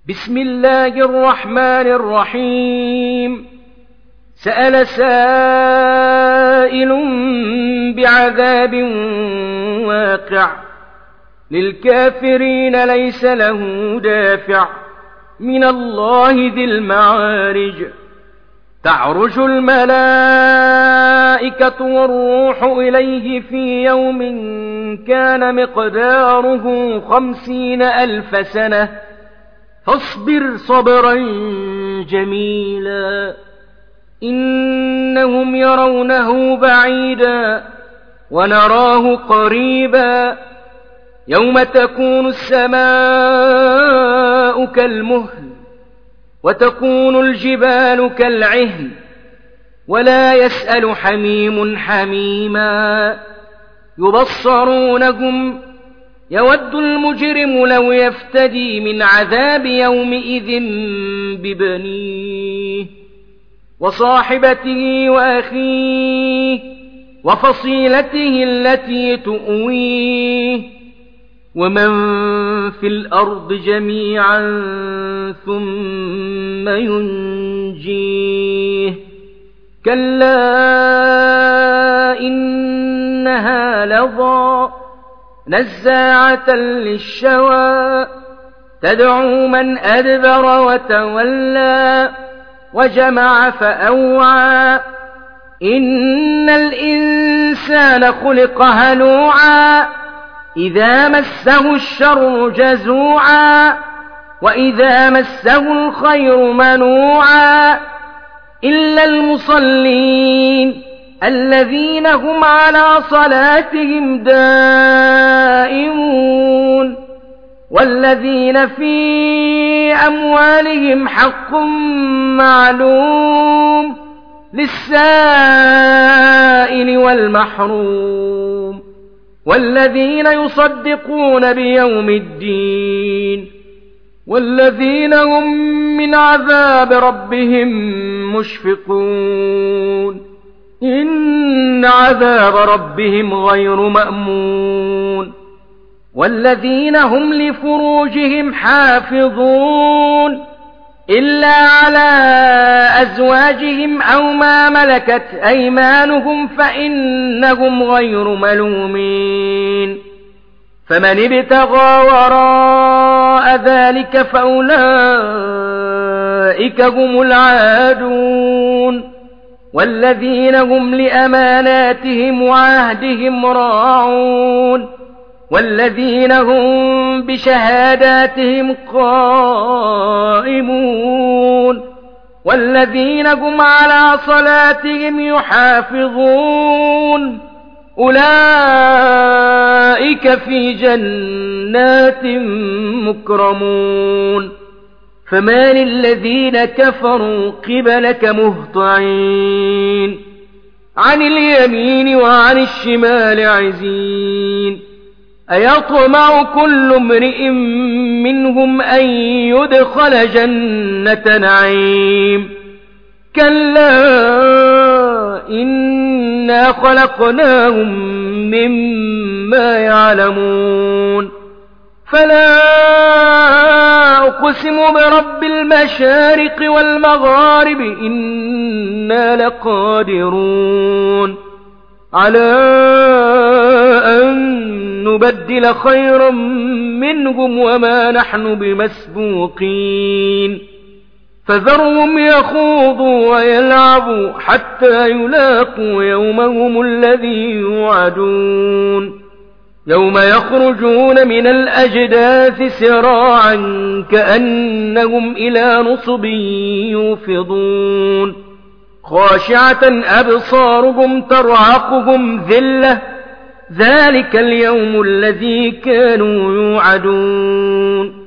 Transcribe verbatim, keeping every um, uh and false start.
بسم الله الرحمن الرحيم. سأل سائل بعذاب واقع للكافرين ليس له دافع من الله ذي المعارج. تعرج الملائكة والروح إليه في يوم كان مقداره خمسين ألف سنة فاصبر صبرا جميلا إنهم يرونه بعيدا ونراه قريبا يوم تكون السماء كالمهل وتكون الجبال كالعهن ولا يسأل حميم حميما يبصرونهم يود المجرم لو يفتدي من عذاب يومئذ ببنيه وصاحبته وأخيه وفصيلته التي تؤويه ومن في الأرض جميعا ثم ينجيه كلا إنها لظى نزاعة للشوى تدعو من أدبر وتولى وجمع فأوعى إن الإنسان خلق هلوعا إذا مسه الشر جزوعا وإذا مسه الخير منوعا إلا المصلين الذين هم على صلاتهم دائمون والذين في أموالهم حق معلوم للسائل والمحروم والذين يصدقون بيوم الدين والذين هم من عذاب ربهم مشفقون إن عذاب ربهم غير مأمون والذين هم لفروجهم حافظون إلا على أزواجهم أو ما ملكت أيمانهم فإنهم غير ملومين فمن ابتغى وراء ذلك فأولئك هم العادون والذين هم لأماناتهم وعهدهم راعون والذين هم بشهاداتهم قائمون والذين هم على صلاتهم يحافظون أولئك في جنات مكرمون فما للذين كفروا قبلك مهطعين عن اليمين وعن الشمال عزين أيطمع كل امرئ منهم أن يدخل جنة نعيم كلا إنا خلقناهم مما يعلمون فلا أقسم برب المشارق والمغارب إنا لقادرون على أن نبدل خيرا منهم وما نحن بمسبوقين فذرهم يخوضوا ويلعبوا حتى يلاقوا يومهم الذي يوعدون يوم يخرجون من الأجداث سراعا كأنهم إلى نصب يوفضون خاشعة أبصارهم ترهقهم ذلة ذلك اليوم الذي كانوا يوعدون